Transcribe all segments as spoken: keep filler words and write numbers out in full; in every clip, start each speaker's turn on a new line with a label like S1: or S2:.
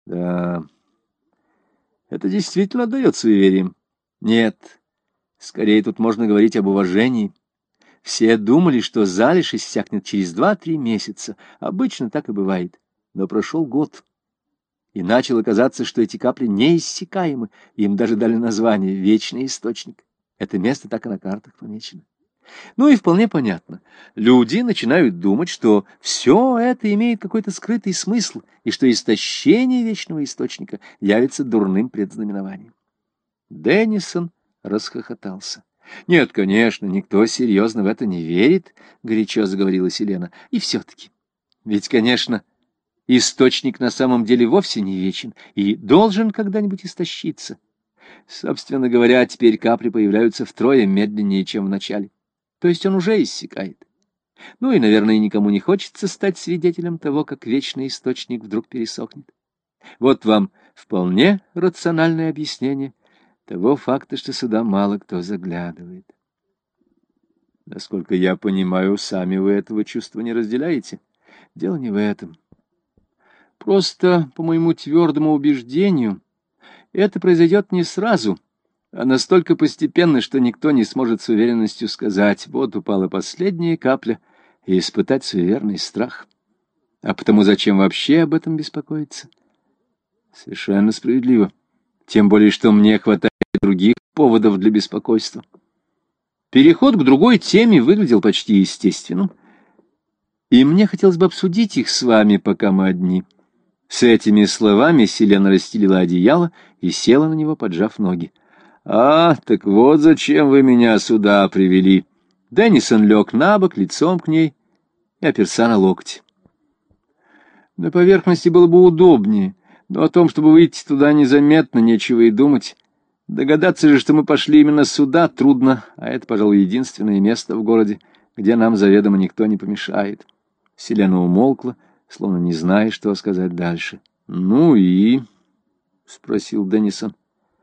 S1: Да, это действительно отдает суевериям. Нет, скорее тут можно говорить об уважении. Все думали, что залежь иссякнет через два-три месяца. Обычно так и бывает. Но прошел год, и начало казаться, что эти капли неиссякаемы. Им даже дали название «Вечный источник». Это место так и на картах помечено. Ну и вполне понятно. Люди начинают думать, что все это имеет какой-то скрытый смысл, и что истощение вечного источника явится дурным предзнаменованием. Деннисон расхохотался. «Нет, конечно, никто серьезно в это не верит», — горячо заговорила Селена. «И все-таки. Ведь, конечно, источник на самом деле вовсе не вечен и должен когда-нибудь истощиться. Собственно говоря, теперь капли появляются втрое медленнее, чем в начале. То есть он уже иссякает. Ну и, наверное, никому не хочется стать свидетелем того, как вечный источник вдруг пересохнет. Вот вам вполне рациональное объяснение того факта, что сюда мало кто заглядывает. Насколько я понимаю, сами вы этого чувства не разделяете. Дело не в этом. Просто, по моему твердому убеждению, это произойдет не сразу, а настолько постепенно, что никто не сможет с уверенностью сказать: вот упала последняя капля, и испытать суеверный страх. А потому зачем вообще об этом беспокоиться? Совершенно справедливо. Тем более, что мне хватает других поводов для беспокойства. Переход к другой теме выглядел почти естественным, и мне хотелось бы обсудить их с вами, пока мы одни. С этими словами Селена расстелила одеяло и села на него, поджав ноги. «А, так вот зачем вы меня сюда привели». Деннисон лег на бок, лицом к ней, и оперся на локоть. На поверхности было бы удобнее, но о том, чтобы выйти туда незаметно, нечего и думать. Догадаться же, что мы пошли именно сюда, трудно, а это, пожалуй, единственное место в городе, где нам заведомо никто не помешает. Селена умолкла, словно не зная, что сказать дальше. «Ну и?» — спросил Деннисон.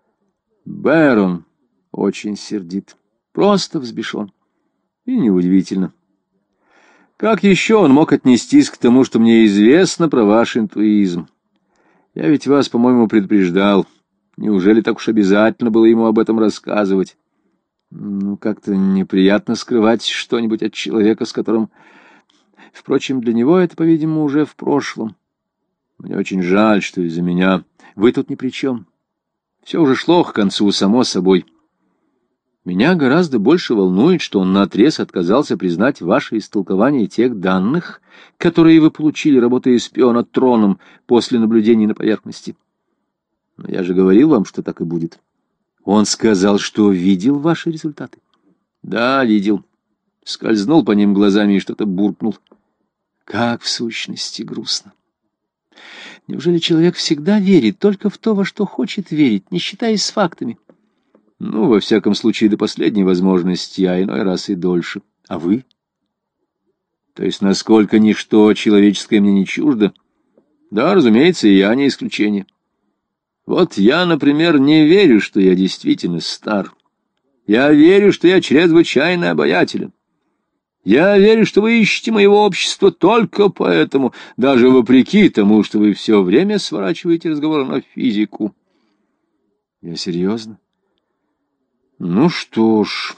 S1: Бэрон очень сердит, просто взбешен. И неудивительно. Как еще он мог отнестись к тому, что мне известно про ваш интуизм? Я ведь вас, по-моему, предупреждал. Неужели так уж обязательно было ему об этом рассказывать? Ну, как-то неприятно скрывать что-нибудь от человека, с которым... Впрочем, для него это, по-видимому, уже в прошлом. Мне очень жаль, что из-за меня... Вы тут ни при чем. Все уже шло к концу, само собой. Меня гораздо больше волнует, что он наотрез отказался признать ваше истолкование тех данных, которые вы получили, работая шпиона троном после наблюдений на поверхности. Но я же говорил вам, что так и будет. Он сказал, что видел ваши результаты. Да, видел. Скользнул по ним глазами и что-то буркнул. Как в сущности грустно. Неужели человек всегда верит только в то, во что хочет верить, не считаясь с фактами? Ну, во всяком случае, до последней возможности, а иной раз и дольше. А вы? То есть, насколько ничто человеческое мне не чуждо? Да, разумеется, и я не исключение. Вот я, например, не верю, что я действительно стар. Я верю, что я чрезвычайно обаятелен. Я верю, что вы ищете моего общества только поэтому, даже вопреки тому, что вы все время сворачиваете разговор на физику. Я серьезно? Ну что ж...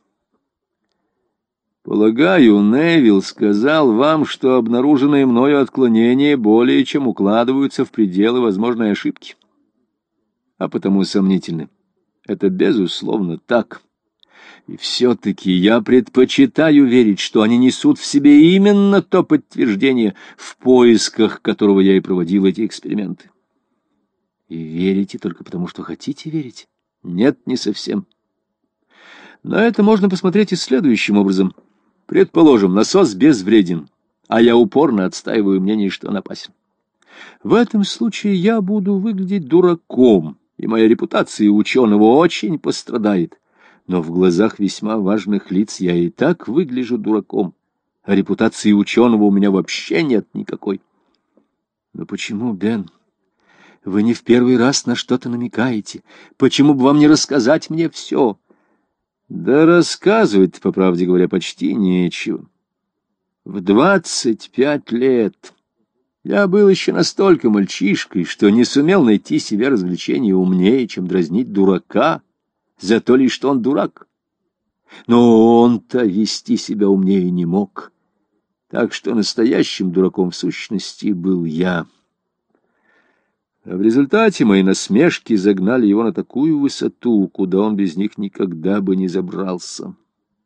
S1: Полагаю, Невилл сказал вам, что обнаруженные мною отклонения более чем укладываются в пределы возможной ошибки, а потому сомнительны. Это безусловно так. И все-таки я предпочитаю верить, что они несут в себе именно то подтверждение, в поисках которого я и проводил эти эксперименты. И верите только потому, что хотите верить? Нет, не совсем. На это можно посмотреть и следующим образом. Предположим, насос безвреден, а я упорно отстаиваю мнение, что он опасен. В этом случае я буду выглядеть дураком, и моя репутация ученого очень пострадает. Но в глазах весьма важных лиц я и так выгляжу дураком, а репутации ученого у меня вообще нет никакой. Но почему, Бен? Вы не в первый раз на что-то намекаете. Почему бы вам не рассказать мне все? Да рассказывать, по правде говоря, почти нечего. В двадцать пять лет Я был еще настолько мальчишкой, что не сумел найти себе развлечения умнее, чем дразнить дурака, за то лишь что он дурак. Но он-то вести себя умнее не мог, так что настоящим дураком в сущности был я. А в результате мои насмешки загнали его на такую высоту, куда он без них никогда бы не забрался.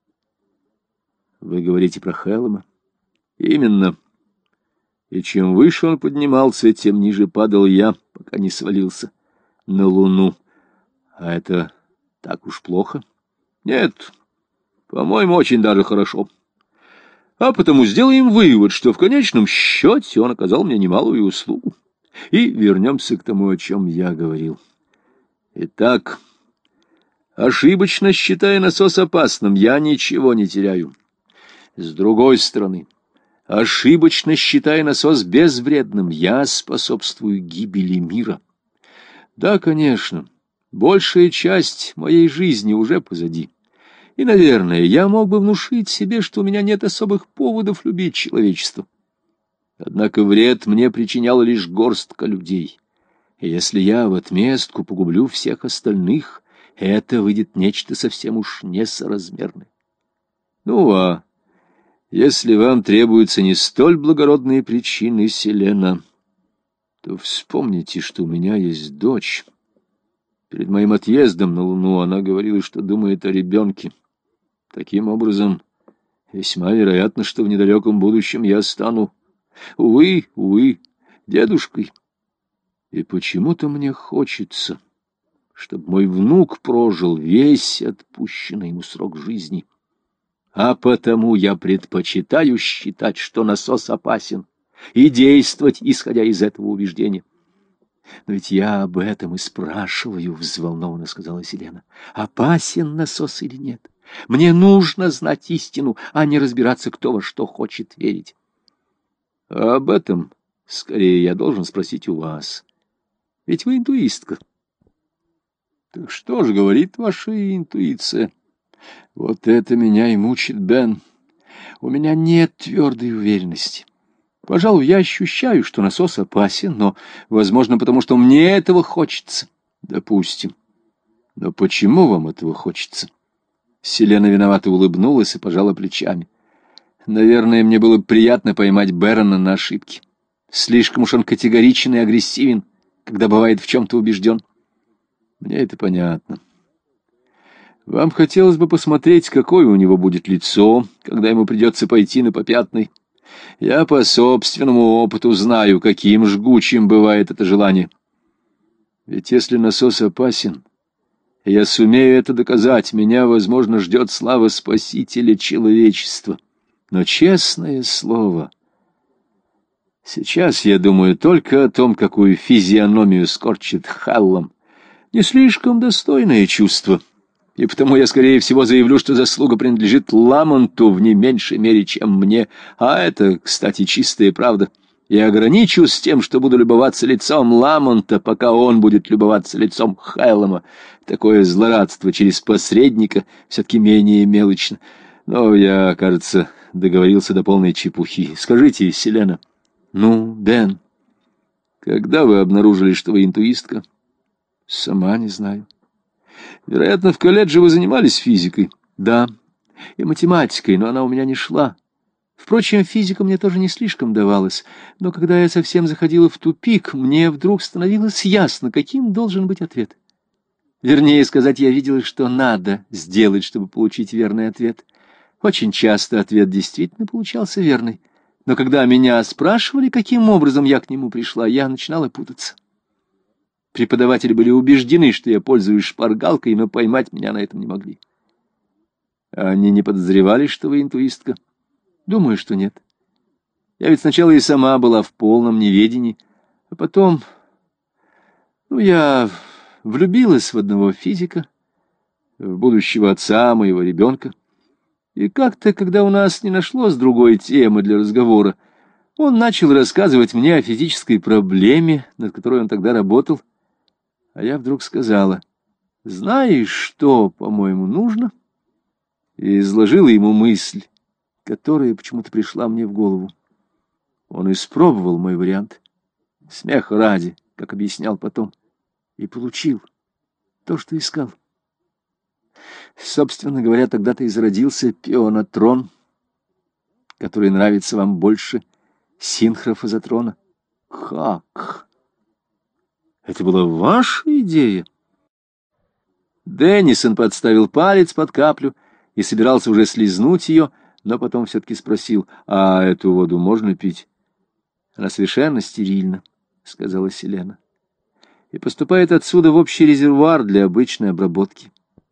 S1: Вы говорите про Хэллома? Именно. И чем выше он поднимался, тем ниже падал я, пока не свалился на Луну. А это так уж плохо? Нет, по-моему, очень даже хорошо. А потому сделаем вывод, что в конечном счете он оказал мне немалую услугу. И вернемся к тому, о чем я говорил. Итак, ошибочно считая насос опасным, я ничего не теряю. С другой стороны, ошибочно считая насос безвредным, я способствую гибели мира. Да, конечно, большая часть моей жизни уже позади. И, наверное, я мог бы внушить себе, что у меня нет особых поводов любить человечество. Однако вред мне причиняла лишь горстка людей. И если я в отместку погублю всех остальных, это выйдет нечто совсем уж несоразмерное. Ну, а если вам требуются не столь благородные причины, Селена, то вспомните, что у меня есть дочь. Перед моим отъездом на Луну она говорила, что думает о ребенке. Таким образом, весьма вероятно, что в недалеком будущем я стану, увы, увы, дедушкой. И почему-то мне хочется, чтобы мой внук прожил весь отпущенный ему срок жизни. А потому я предпочитаю считать, что насос опасен, и действовать, исходя из этого убеждения. Но ведь я об этом и спрашиваю, — взволнованно сказала Селена. Опасен насос или нет? Мне нужно знать истину, а не разбираться, кто во что хочет верить. А об этом, скорее, я должен спросить у вас. Ведь вы интуистка. Так что же говорит ваша интуиция? Вот это меня и мучит, Бен. У меня нет твердой уверенности. Пожалуй, я ощущаю, что насос опасен, но, возможно, потому что мне этого хочется. Допустим. Но почему вам этого хочется? Селена виновато улыбнулась и пожала плечами. Наверное, мне было приятно поймать Бэрона на ошибке. Слишком уж он категоричен и агрессивен, когда бывает в чем-то убежден. Мне это понятно. Вам хотелось бы посмотреть, какое у него будет лицо, когда ему придется пойти на попятный. Я по собственному опыту знаю, каким жгучим бывает это желание. Ведь если насос опасен, я сумею это доказать, меня, возможно, ждет слава спасителя человечества. Но, честное слово, сейчас я думаю только о том, какую физиономию скорчит Хэллом. Не слишком достойное чувство, и потому я, скорее всего, заявлю, что заслуга принадлежит Ламонту в не меньшей мере, чем мне. А это, кстати, чистая правда. Я ограничусь тем, что буду любоваться лицом Ламонта, пока он будет любоваться лицом Хэллома. Такое злорадство через посредника все-таки менее мелочно. Но я, кажется, договорился до полной чепухи. Скажите, Селена. Ну, Бен, когда вы обнаружили, что вы интуистка? Сама не знаю. Вероятно, в колледже вы занимались физикой. Да, и математикой, но она у меня не шла. Впрочем, физика мне тоже не слишком давалась. Но когда я совсем заходила в тупик, мне вдруг становилось ясно, каким должен быть ответ. Вернее сказать, я видела, что надо сделать, чтобы получить верный ответ. Очень часто ответ действительно получался верный. Но когда меня спрашивали, каким образом я к нему пришла, я начинала путаться. Преподаватели были убеждены, что я пользуюсь шпаргалкой, но поймать меня на этом не могли. Они не подозревали, что вы интуистка? Думаю, что нет. Я ведь сначала и сама была в полном неведении, а потом... Ну, я влюбилась в одного физика, в будущего отца моего ребенка. И как-то, когда у нас не нашлось другой темы для разговора, он начал рассказывать мне о физической проблеме, над которой он тогда работал. А я вдруг сказала: «Знаешь, что, по-моему, нужно?» И изложила ему мысль, которая почему-то пришла мне в голову. Он испробовал мой вариант. Смех ради, как объяснял потом, и получил то, что искал. Собственно говоря, тогда-то и зародился пионатрон, который нравится вам больше синхрофазотрона. Как? Это была ваша идея? Деннисон подставил палец под каплю и собирался уже слизнуть ее, но потом все-таки спросил: а эту воду можно пить? Она совершенно стерильна, сказала Селена, и поступает отсюда в общий резервуар для обычной обработки.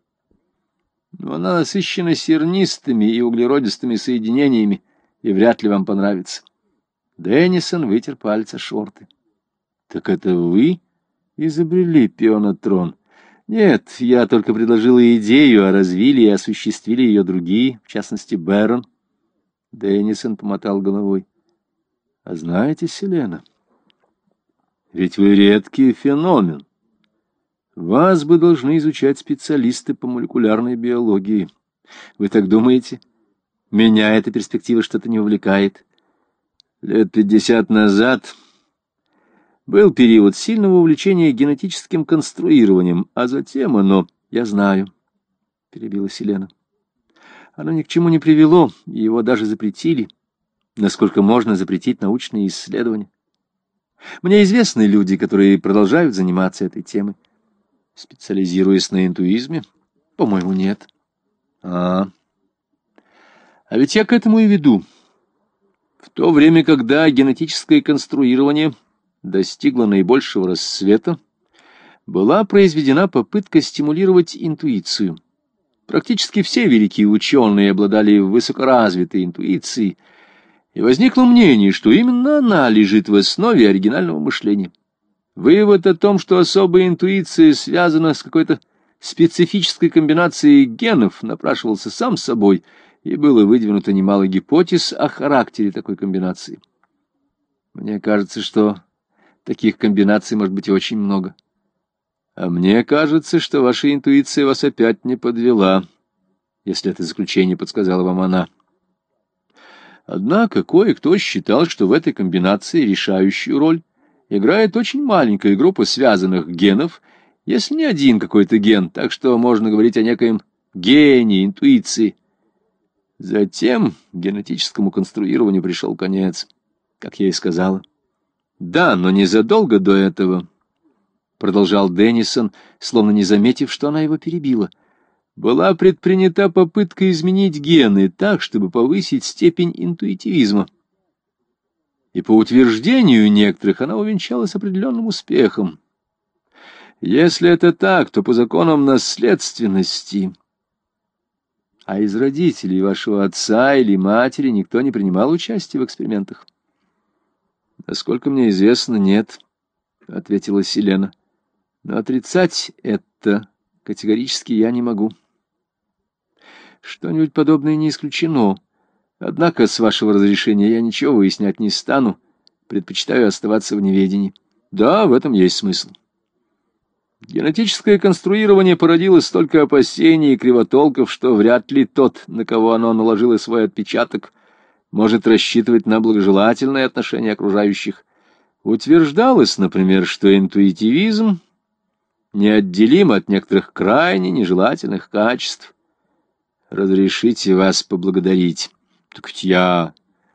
S1: Но она насыщена сернистыми и углеродистыми соединениями, и вряд ли вам понравится. Деннисон вытер пальцы шорты. Так это вы изобрели пионатрон? Нет, я только предложила идею, а развили и осуществили ее другие, в частности, Бэрон. Деннисон помотал головой. А знаете, Селена, ведь вы редкий феномен. Вас бы должны изучать специалисты по молекулярной биологии. Вы так думаете? Меня эта перспектива что-то не увлекает. Лет пятьдесят назад был период сильного увлечения генетическим конструированием, а затем оно... Я знаю, перебила Селена. Оно ни к чему не привело, и его даже запретили, насколько можно запретить научные исследования. Мне известны люди, которые продолжают заниматься этой темой. Специализируясь на интуизме? По-моему, нет. А, а ведь я к этому и веду. В то время, когда генетическое конструирование достигло наибольшего расцвета, была произведена попытка стимулировать интуицию. Практически все великие ученые обладали высокоразвитой интуицией, и возникло мнение, что именно она лежит в основе оригинального мышления. Вывод о том, что особая интуиция связана с какой-то специфической комбинацией генов, напрашивался сам собой, и было выдвинуто немало гипотез о характере такой комбинации. Мне кажется, что таких комбинаций может быть очень много. А мне кажется, что ваша интуиция вас опять не подвела, если это заключение подсказала вам она. Однако кое-кто считал, что в этой комбинации решающую роль играет очень маленькая группа связанных генов, если не один какой-то ген, так что можно говорить о некоем гении интуиции. Затем генетическому конструированию пришел конец, как я и сказала. Да, но незадолго до этого, продолжал Деннисон, словно не заметив, что она его перебила, была предпринята попытка изменить гены так, чтобы повысить степень интуитивизма. И по утверждению некоторых она увенчалась определенным успехом. Если это так, то по законам наследственности... А из родителей вашего отца или матери никто не принимал участия в экспериментах? Насколько мне известно, нет, — ответила Селена. Но отрицать это категорически я не могу. Что-нибудь подобное не исключено. Однако, с вашего разрешения, я ничего выяснять не стану. Предпочитаю оставаться в неведении. Да, в этом есть смысл. Генетическое конструирование породило столько опасений и кривотолков, что вряд ли тот, на кого оно наложило свой отпечаток, может рассчитывать на благожелательное отношение окружающих. Утверждалось, например, что интуитивизм неотделим от некоторых крайне нежелательных качеств. Разрешите вас поблагодарить. Так ведь я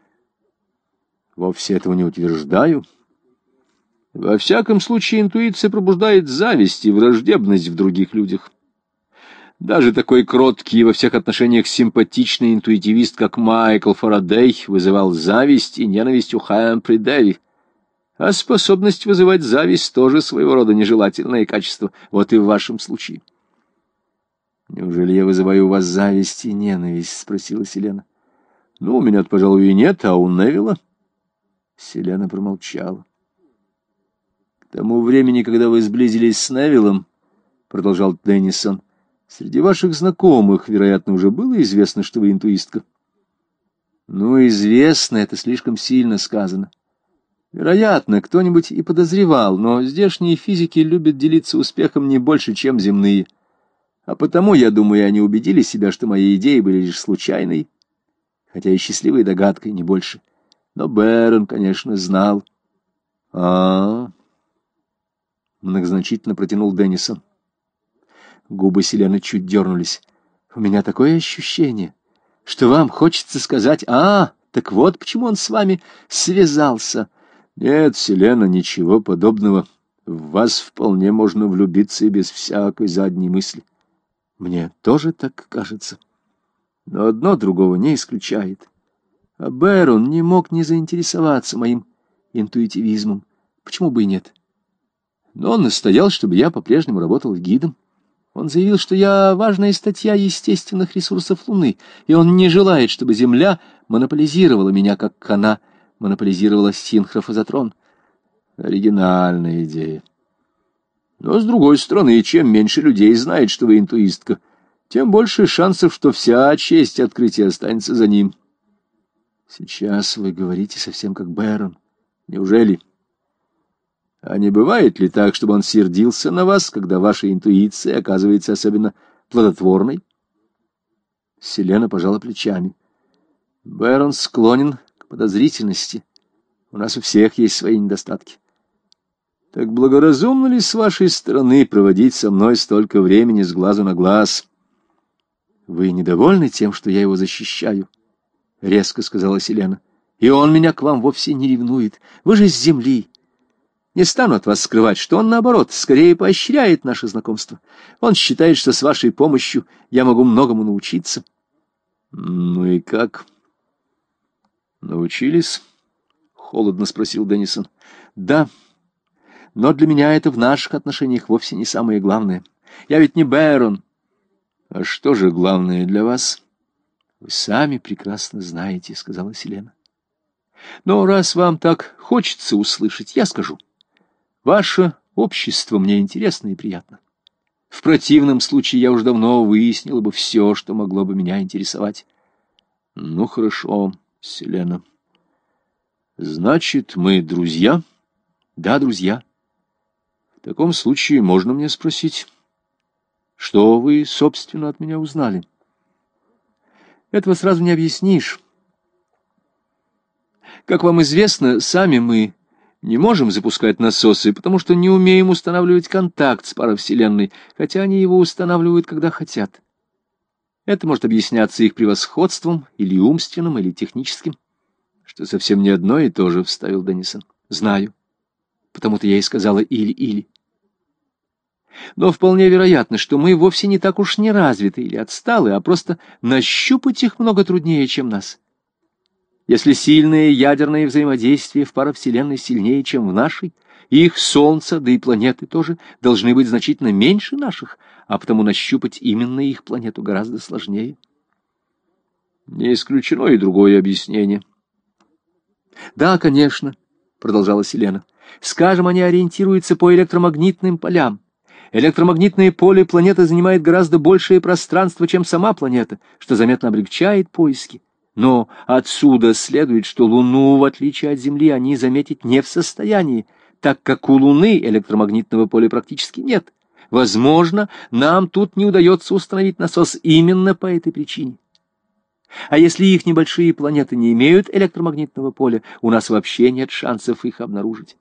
S1: вовсе этого не утверждаю. Во всяком случае, интуиция пробуждает зависть и враждебность в других людях. Даже такой кроткий и во всех отношениях симпатичный интуитивист, как Майкл Фарадей, вызывал зависть и ненависть у Хэмпри Дэви. А способность вызывать зависть тоже своего рода нежелательное качество. Вот и в вашем случае. «Неужели я вызываю у вас зависть и ненависть?» — спросила Селена. «Ну, у меня-то, пожалуй, и нет, а у Невилла?» Селена промолчала. «К тому времени, когда вы сблизились с Невиллом, — продолжал Деннисон, — среди ваших знакомых, вероятно, уже было известно, что вы интуистка». «Ну, известно — это слишком сильно сказано. Вероятно, кто-нибудь и подозревал, но здешние физики любят делиться успехом не больше, чем земные. А потому, я думаю, они убедили себя, что мои идеи были лишь случайной, хотя и счастливой догадкой, не больше. Но Бэрон, конечно, знал. а, -а, -а многозначительно протянул Деннисон. Губы Селены чуть дернулись. «У меня такое ощущение, что вам хочется сказать, а, так вот почему он с вами связался». «Нет, Селена, ничего подобного. В вас вполне можно влюбиться и без всякой задней мысли». «Мне тоже так кажется. Но одно другого не исключает. А Бэрон не мог не заинтересоваться моим интуитивизмом. Почему бы и нет? Но он настоял, чтобы я по-прежнему работал гидом. Он заявил, что я важная статья естественных ресурсов Луны, и он не желает, чтобы Земля монополизировала меня, как она монополизировала синхрофазотрон. Оригинальная идея. Но, с другой стороны, чем меньше людей знает, что вы интуистка, тем больше шансов, что вся честь открытия останется за ним. Сейчас вы говорите совсем как Бэрон. Неужели? А не бывает ли так, чтобы он сердился на вас, когда ваша интуиция оказывается особенно плодотворной? Селена пожала плечами. Бэрон склонен к подозрительности. У нас у всех есть свои недостатки. Так благоразумно ли с вашей стороны проводить со мной столько времени с глазу на глаз? Вы недовольны тем, что я его защищаю? Резко сказала Селена. И он меня к вам вовсе не ревнует. Вы же с земли. Не стану от вас скрывать, что он, наоборот, скорее поощряет наше знакомство. Он считает, что с вашей помощью я могу многому научиться. Ну и как? Научились? Холодно спросил Деннисон. Да, но для меня это в наших отношениях вовсе не самое главное. Я ведь не Бэрон. А что же главное для вас? Вы сами прекрасно знаете, сказала Селена. Но раз вам так хочется услышать, я скажу. Ваше общество мне интересно и приятно. В противном случае я уж давно выяснила бы все, что могло бы меня интересовать. Ну, хорошо, Селена. Значит, мы друзья? Да, друзья. В таком случае можно мне спросить, что вы, собственно, от меня узнали? Этого сразу не объяснишь. Как вам известно, сами мы не можем запускать насосы, потому что не умеем устанавливать контакт с паровселенной, хотя они его устанавливают, когда хотят. Это может объясняться их превосходством, или умственным, или техническим, что совсем не одно и то же, — вставил Деннисон. Знаю. Потому-то я и сказала «или-или». Но вполне вероятно, что мы вовсе не так уж не развиты или отсталы, а просто нащупать их много труднее, чем нас. Если сильное ядерное взаимодействие в паровселенной сильнее, чем в нашей, их Солнце, да и планеты тоже должны быть значительно меньше наших, а потому нащупать именно их планету гораздо сложнее. Не исключено и другое объяснение. Да, конечно, продолжала Селена. Скажем, они ориентируются по электромагнитным полям. Электромагнитное поле планеты занимает гораздо большее пространство, чем сама планета, что заметно облегчает поиски. Но отсюда следует, что Луну, в отличие от Земли, они заметить не в состоянии, так как у Луны электромагнитного поля практически нет. Возможно, нам тут не удается установить насос именно по этой причине. А если их небольшие планеты не имеют электромагнитного поля, у нас вообще нет шансов их обнаружить.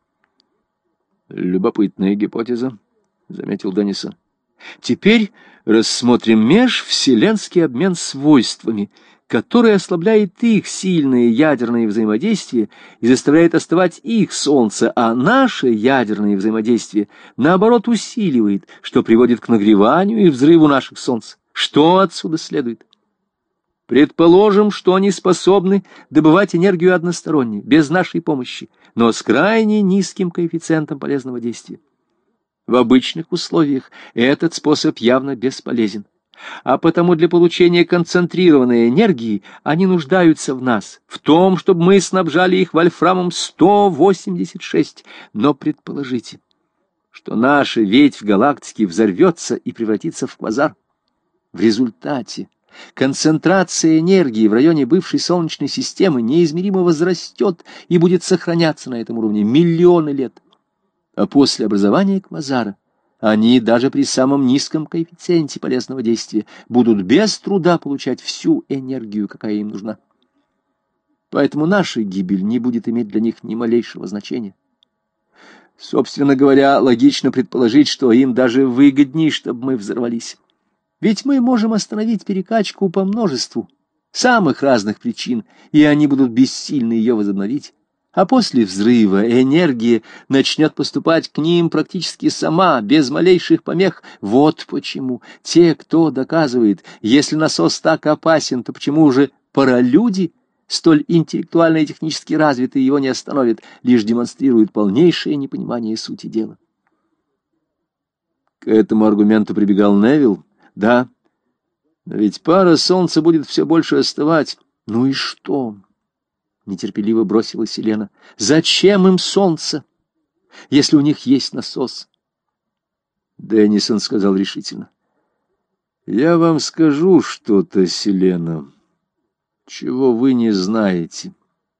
S1: Любопытная гипотеза, — заметил Деннисон. Теперь рассмотрим межвселенский обмен свойствами, который ослабляет их сильное ядерное взаимодействие и заставляет оставать их Солнце, а наше ядерное взаимодействие, наоборот, усиливает, что приводит к нагреванию и взрыву наших Солнц. Что отсюда следует? Предположим, что они способны добывать энергию односторонне, без нашей помощи, но с крайне низким коэффициентом полезного действия. В обычных условиях этот способ явно бесполезен. А потому для получения концентрированной энергии они нуждаются в нас, в том, чтобы мы снабжали их вольфрамом сто восемьдесят шесть. Но предположите, что наша ветвь галактики взорвется и превратится в квазар. В результате концентрация энергии в районе бывшей Солнечной системы неизмеримо возрастет и будет сохраняться на этом уровне миллионы лет. А после образования квазара они даже при самом низком коэффициенте полезного действия будут без труда получать всю энергию, какая им нужна. Поэтому наша гибель не будет иметь для них ни малейшего значения. Собственно говоря, логично предположить, что им даже выгоднее, чтобы мы взорвались. Ведь мы можем остановить перекачку по множеству самых разных причин, и они будут бессильны ее возобновить. А после взрыва энергия начнет поступать к ним практически сама, без малейших помех. Вот почему те, кто доказывает, если насос так опасен, то почему же паралюди, столь интеллектуально и технически развитые, его не остановят, лишь демонстрируют полнейшее непонимание сути дела. К этому аргументу прибегал Невилл. Да, но ведь пара солнца будет все больше остывать. Ну и что? Нетерпеливо бросила Селена. Зачем им солнце, если у них есть насос? Деннисон сказал решительно. Я вам скажу что-то, Селена, чего вы не знаете.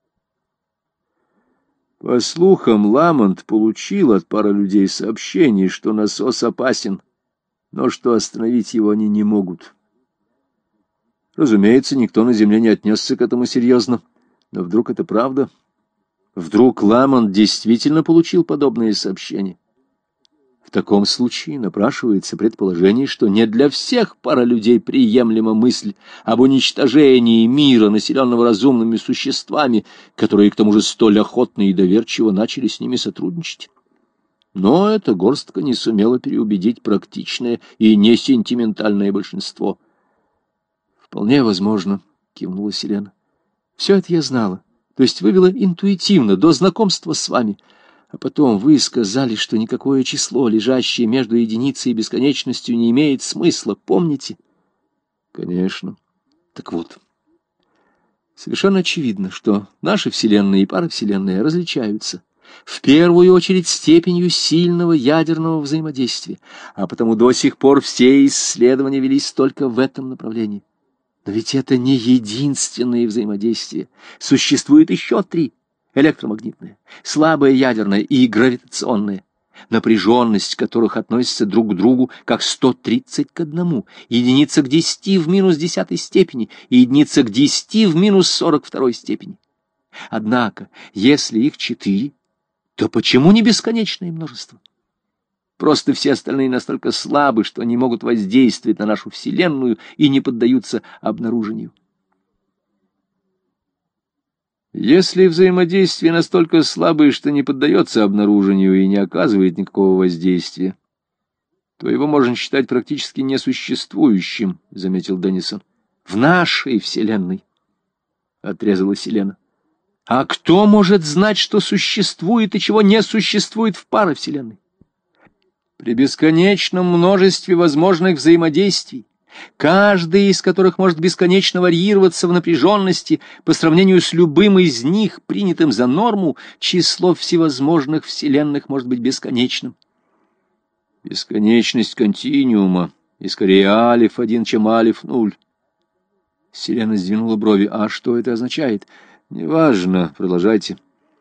S1: По слухам, Ламонт получил от пары людей сообщение, что насос опасен, но что остановить его они не могут. Разумеется, никто на земле не отнесся к этому серьезно, но вдруг это правда? Вдруг Ламонт действительно получил подобные сообщения? В таком случае напрашивается предположение, что не для всех пара людей приемлема мысль об уничтожении мира, населенного разумными существами, которые к тому же столь охотно и доверчиво начали с ними сотрудничать. Но эта горстка не сумела переубедить практичное и несентиментальное большинство. «Вполне возможно», — кивнула Селена. «Все это я знала, то есть вывела интуитивно, до знакомства с вами. А потом вы сказали, что никакое число, лежащее между единицей и бесконечностью, не имеет смысла, помните?» «Конечно. Так вот, совершенно очевидно, что наши вселенные и паравселенные различаются. В первую очередь степенью сильного ядерного взаимодействия, а потому до сих пор все исследования велись только в этом направлении. Но ведь это не единственное взаимодействие. Существует еще три: электромагнитное, слабое ядерное и гравитационное, напряженность которых относится друг к другу как сто тридцать к одному, единица к десяти в минус десятой степени и единица к десяти в минус сорок второй степени. Однако, если их четыре, то почему не бесконечное множество? Просто все остальные настолько слабы, что они могут воздействовать на нашу Вселенную и не поддаются обнаружению. Если взаимодействие настолько слабое, что не поддается обнаружению и не оказывает никакого воздействия, то его можно считать практически несуществующим, — заметил Деннисон. — В нашей Вселенной, — отрезала Селена. А кто может знать, что существует и чего не существует в паравселенной? При бесконечном множестве возможных взаимодействий, каждый из которых может бесконечно варьироваться в напряженности по сравнению с любым из них, принятым за норму, число всевозможных вселенных может быть бесконечным. Бесконечность континуума, и скорее алиф один, чем алиф нуль. Селена сдвинула брови. А что это означает? Неважно, продолжайте.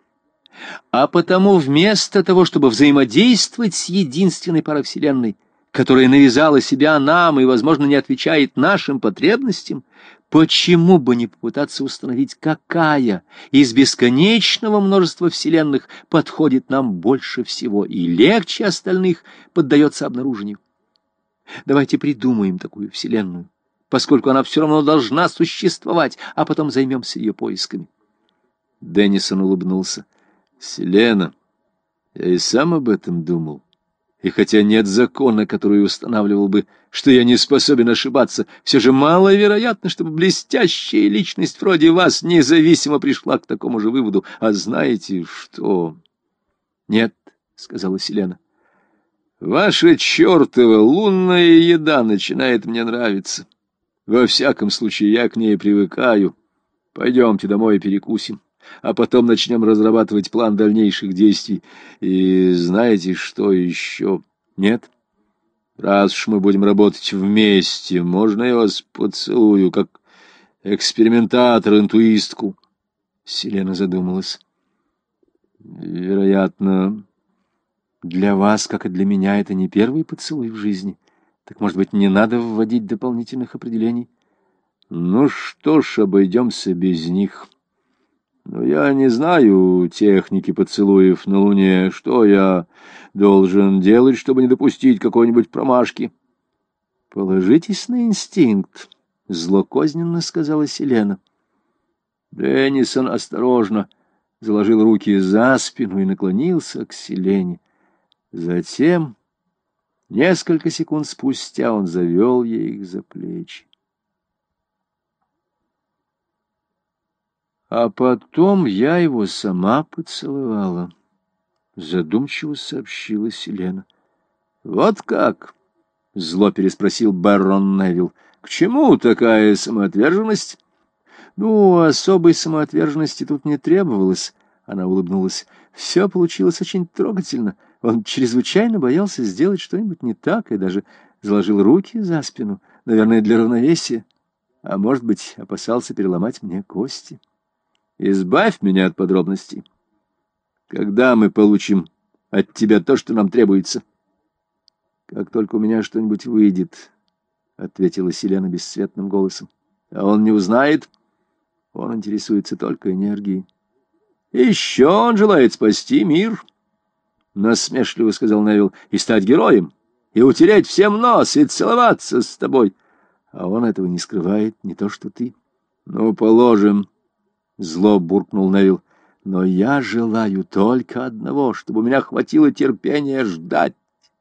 S1: А потому вместо того, чтобы взаимодействовать с единственной паравселенной, которая навязала себя нам и, возможно, не отвечает нашим потребностям, почему бы не попытаться установить, какая из бесконечного множества вселенных подходит нам больше всего и легче остальных поддается обнаружению? Давайте придумаем такую вселенную, поскольку она все равно должна существовать, а потом займемся ее поисками. Деннисон улыбнулся. «Селена, я и сам об этом думал. И хотя нет закона, который устанавливал бы, что я не способен ошибаться, все же маловероятно, чтобы блестящая личность вроде вас независимо пришла к такому же выводу. А знаете что?» «Нет», — сказала Селена. «Ваша чертова лунная еда начинает мне нравиться. Во всяком случае, я к ней привыкаю. Пойдемте домой и перекусим, а потом начнем разрабатывать план дальнейших действий. И знаете, что еще? Нет? Раз уж мы будем работать вместе, можно я вас поцелую, как экспериментатор-интуистку?» Селена задумалась. «Вероятно, для вас, как и для меня, это не первый поцелуй в жизни. Так, может быть, не надо вводить дополнительных определений?» «Ну что ж, обойдемся без них. Но я не знаю техники поцелуев на Луне. Что я должен делать, чтобы не допустить какой-нибудь промашки? Положитесь на инстинкт, — злокозненно сказала Селена. Деннисон осторожно заложил руки за спину и наклонился к Селене. Затем, несколько секунд спустя, он завел ей их за плечи. А потом я его сама поцеловала, — задумчиво сообщила Селена. — Вот как? — зло переспросил барон Невилл. — К чему такая самоотверженность? — Ну, особой самоотверженности тут не требовалось, — она улыбнулась. Все получилось очень трогательно. Он чрезвычайно боялся сделать что-нибудь не так и даже заложил руки за спину, наверное, для равновесия, а, может быть, опасался переломать мне кости. Избавь меня от подробностей. Когда мы получим от тебя то, что нам требуется? Как только у меня что-нибудь выйдет, — ответила Селена бесцветным голосом. А он не узнает. Он интересуется только энергией. Еще он желает спасти мир, — насмешливо сказал Невилл, — и стать героем, и утереть всем нос, и целоваться с тобой. А он этого не скрывает, не то что ты. Ну, положим, — зло буркнул Невилл. Но я желаю только одного, чтобы у меня хватило терпения ждать.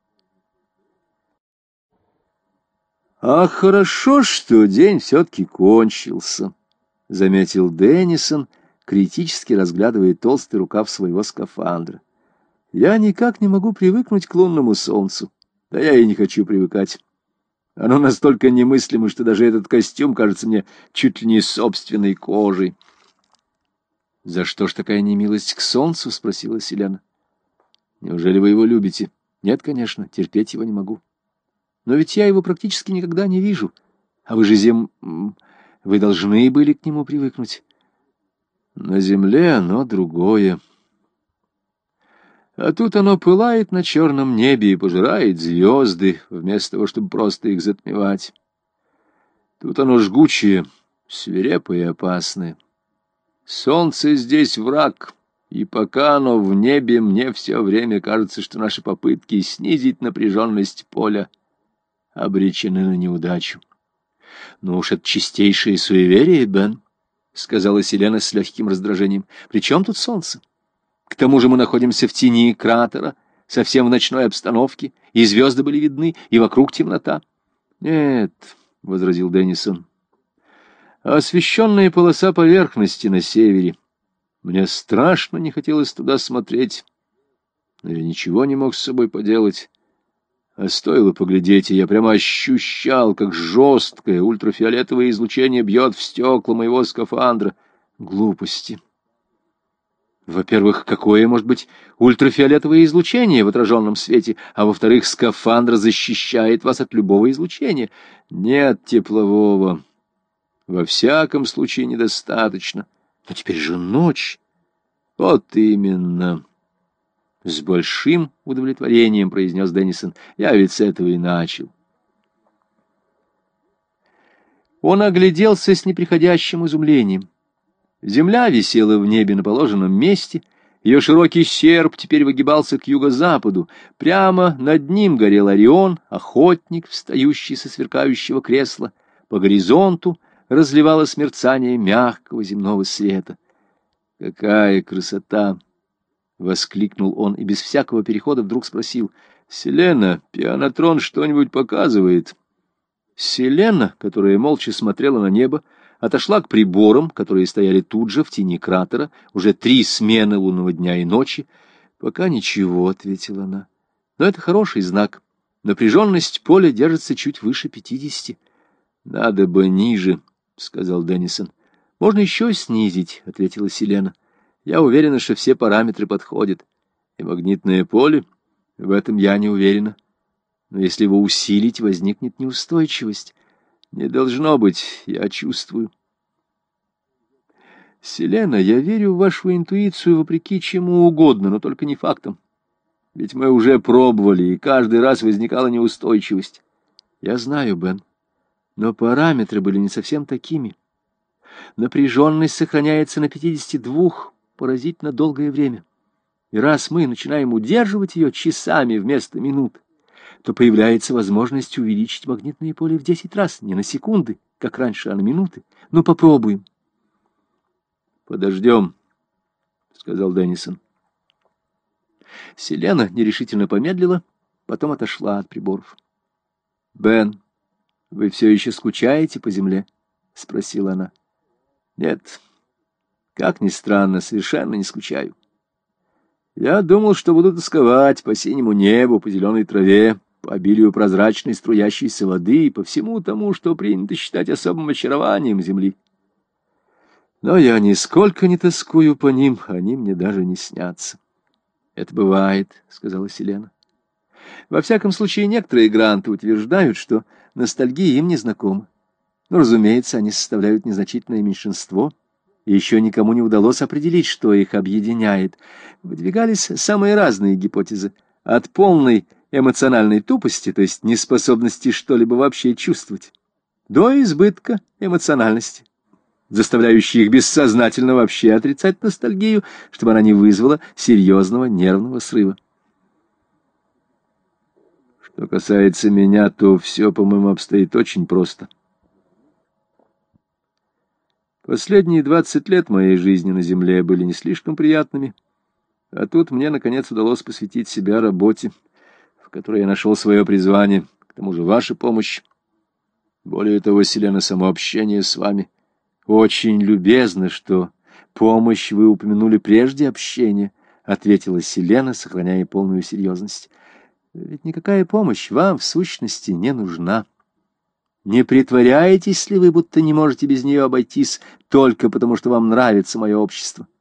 S1: А хорошо, что день все-таки кончился, — заметил Деннисон, критически разглядывая толстый рукав своего скафандра. Я никак не могу привыкнуть к лунному солнцу. Да я и не хочу привыкать. Оно настолько немыслимо, что даже этот костюм кажется мне чуть ли не собственной кожей. — За что ж такая немилость к солнцу? — спросила Селена. — Неужели вы его любите? — Нет, конечно, терпеть его не могу. Но ведь я его практически никогда не вижу. А вы же зем... Вы должны были к нему привыкнуть. На земле оно другое. А тут оно пылает на черном небе и пожирает звезды, вместо того, чтобы просто их затмевать. Тут оно жгучее, свирепое и опасное. Солнце здесь враг, и пока оно в небе, мне все время кажется, что наши попытки снизить напряженность поля обречены на неудачу. — Ну уж это чистейшее суеверие, Бен, — сказала Селена с легким раздражением. — При чем тут солнце? К тому же мы находимся в тени кратера, совсем в ночной обстановке, и звезды были видны, и вокруг темнота. — Нет, — возразил Деннисон, — освещенная полоса поверхности на севере. Мне страшно не хотелось туда смотреть, но я ничего не мог с собой поделать. А стоило поглядеть, и я прямо ощущал, как жесткое ультрафиолетовое излучение бьет в стекла моего скафандра. Глупости. Во-первых, какое может быть ультрафиолетовое излучение в отраженном свете, а во-вторых, скафандр защищает вас от любого излучения. Нет теплового. Во всяком случае, недостаточно. Но теперь же ночь. Вот именно. С большим удовлетворением произнес Деннисон. Я ведь с этого и начал. Он огляделся с неприходящим изумлением. Земля висела в небе на положенном месте, ее широкий серп теперь выгибался к юго-западу. Прямо над ним горел Орион, охотник, встающий со сверкающего кресла. По горизонту разливалось мерцание мягкого земного света. «Какая красота!» — воскликнул он и без всякого перехода вдруг спросил. — Селена, пианотрон что-нибудь показывает? Селена, которая молча смотрела на небо, отошла к приборам, которые стояли тут же в тени кратера, уже три смены лунного дня и ночи. — Пока ничего, — ответила она. — Но это хороший знак. Напряженность поля держится чуть выше пятидесяти. — Надо бы ниже, — сказал Деннисон. — Можно еще снизить, — ответила Селена. Я уверена, что все параметры подходят. И магнитное поле, в этом я не уверена. Но если его усилить, возникнет неустойчивость. Не должно быть, я чувствую. Селена, я верю в вашу интуицию вопреки чему угодно, но только не фактам. Ведь мы уже пробовали, и каждый раз возникала неустойчивость. Я знаю, Бен, но параметры были не совсем такими. Напряженность сохраняется на пятидесяти двух поразительно долгое время. И раз мы начинаем удерживать ее часами вместо минут, то появляется возможность увеличить магнитное поле в десять раз, не на секунды, как раньше, а на минуты. Ну, попробуем. «Подождем», — сказал Деннисон. Селена нерешительно помедлила, потом отошла от приборов. «Бен, вы все еще скучаете по земле?» — спросила она. «Нет, как ни странно, совершенно не скучаю. Я думал, что буду тосковать по синему небу, по зеленой траве, по обилию прозрачной струящейся воды и по всему тому, что принято считать особым очарованием земли. Но я нисколько не тоскую по ним, они мне даже не снятся». «Это бывает», — сказала Селена. «Во всяком случае, некоторые гранты утверждают, что ностальгия им не знакома. Но, разумеется, они составляют незначительное меньшинство, и еще никому не удалось определить, что их объединяет. Выдвигались самые разные гипотезы, от полной эмоциональной тупости, то есть неспособности что-либо вообще чувствовать, до избытка эмоциональности, заставляющей их бессознательно вообще отрицать ностальгию, чтобы она не вызвала серьезного нервного срыва. Что касается меня, то все, по-моему, обстоит очень просто. Последние двадцать лет моей жизни на земле были не слишком приятными, а тут мне, наконец, удалось посвятить себя работе, в которой я нашел свое призвание, к тому же ваша помощь. Более того, Селена, само общение с вами очень любезно, что помощь вы упомянули прежде общения, — ответила Селена, сохраняя полную серьезность. Ведь никакая помощь вам, в сущности, не нужна. Не притворяетесь ли вы, будто не можете без нее обойтись, только потому что вам нравится мое общество?